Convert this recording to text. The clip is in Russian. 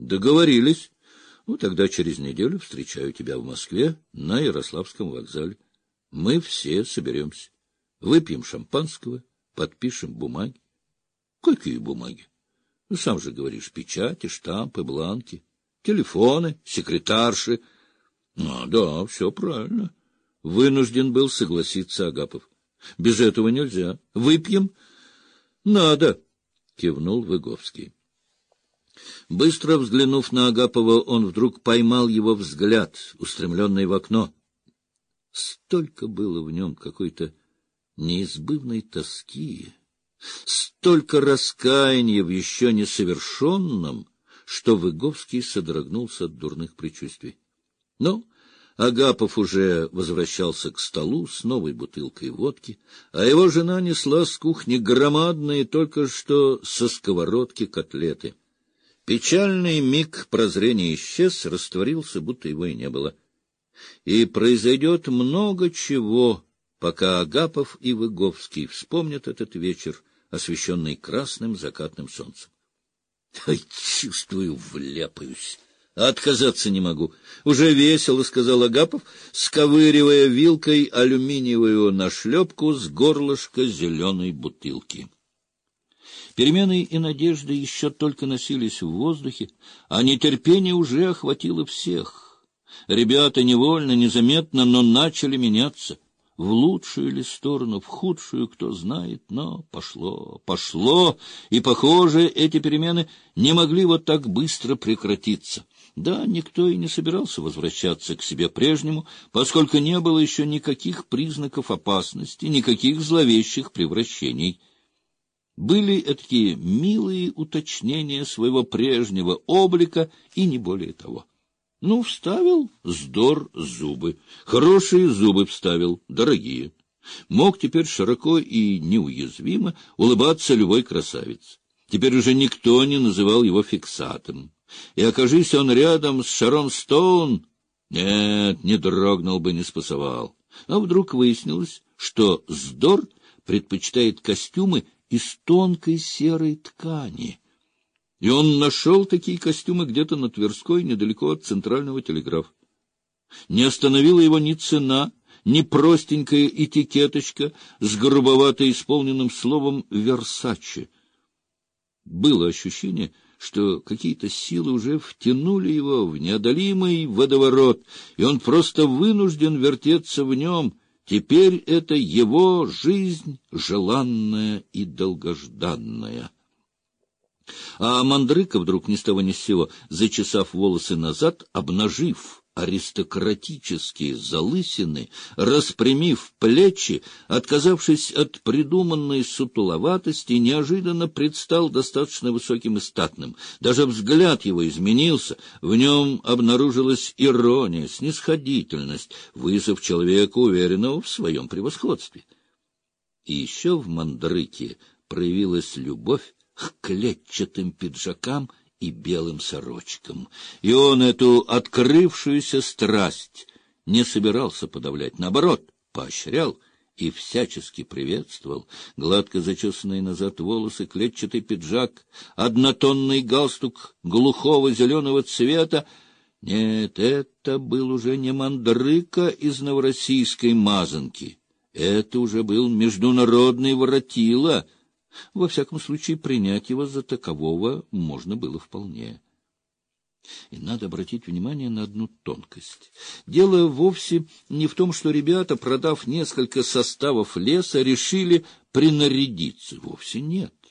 Договорились. Ну, тогда через неделю встречаю тебя в Москве на Ярославском вокзале. Мы все соберемся. Выпьем шампанского, подпишем бумаги. Какие бумаги? Ну, сам же говоришь, печати, штампы, бланки, телефоны, секретарши. Да, все правильно. Вынужден был согласиться Агапов. Без этого нельзя. Выпьем? Надо, кивнул Выговский. Быстро взглянув на Агапова, он вдруг поймал его взгляд, устремленный в окно. Столько было в нем какой-то неизбывной тоски, столько раскаяния в еще несовершенном, что Выговский содрогнулся от дурных предчувствий. Но Агапов уже возвращался к столу с новой бутылкой водки, а его жена несла с кухни громадные, только что со сковородки котлеты. Печальный миг прозрения исчез, растворился, будто его и не было. И произойдет много чего, пока Агапов и Выговский вспомнят этот вечер, освещенный красным закатным солнцем. Чувствую, вляпаюсь. Отказаться не могу. Уже весело, — сказал Агапов, сковыривая вилкой алюминиевую нашлепку с горлышка зеленой бутылки. Перемены и надежды еще только носились в воздухе, а нетерпение уже охватило всех. Ребята невольно, незаметно, но начали меняться. В лучшую ли сторону, в худшую, кто знает, но пошло, и, похоже, эти перемены не могли вот так быстро прекратиться. Да, никто и не собирался возвращаться к себе прежнему, поскольку не было еще никаких признаков опасности, никаких зловещих превращений. Были такие милые уточнения своего прежнего облика и не более того. Ну, вставил здор зубы, хорошие зубы вставил, дорогие. Мог теперь широко и неуязвимо улыбаться любой красавице. Теперь уже никто не называл его фиксатом. И окажись он рядом с Шарон Стоун, нет, не дрогнул бы, не спасовал. А вдруг выяснилось, что здор предпочитает костюмы из тонкой серой ткани. И он нашел такие костюмы где-то на Тверской, недалеко от Центрального телеграфа. Не остановила его ни цена, ни простенькая этикеточка с грубовато исполненным словом «Версаче». Было ощущение, что какие-то силы уже втянули его в неодолимый водоворот, и он просто вынужден вертеться в нем. Теперь это его жизнь, желанная и долгожданная. А Мандрыка вдруг ни с того ни с сего, зачесав волосы назад, обнажив аристократические залысины, распрямив плечи, отказавшись от придуманной сутуловатости, неожиданно предстал достаточно высоким и статным. Даже взгляд его изменился, в нем обнаружилась ирония, снисходительность, вызов человека, уверенного в своем превосходстве. И еще в Мандрыке проявилась любовь к клетчатым пиджакам и белым сорочкам. И он эту открывшуюся страсть не собирался подавлять, наоборот, поощрял и всячески приветствовал. Гладко зачесанные назад волосы, клетчатый пиджак, однотонный галстук глухого зеленого цвета. Нет, это был уже не Мандрыка из новороссийской мазанки. Это уже был международный воротила. Во всяком случае, принять его за такового можно было вполне. И надо обратить внимание на одну тонкость. Дело вовсе не в том, что ребята, продав несколько составов леса, решили принарядиться. Вовсе нет.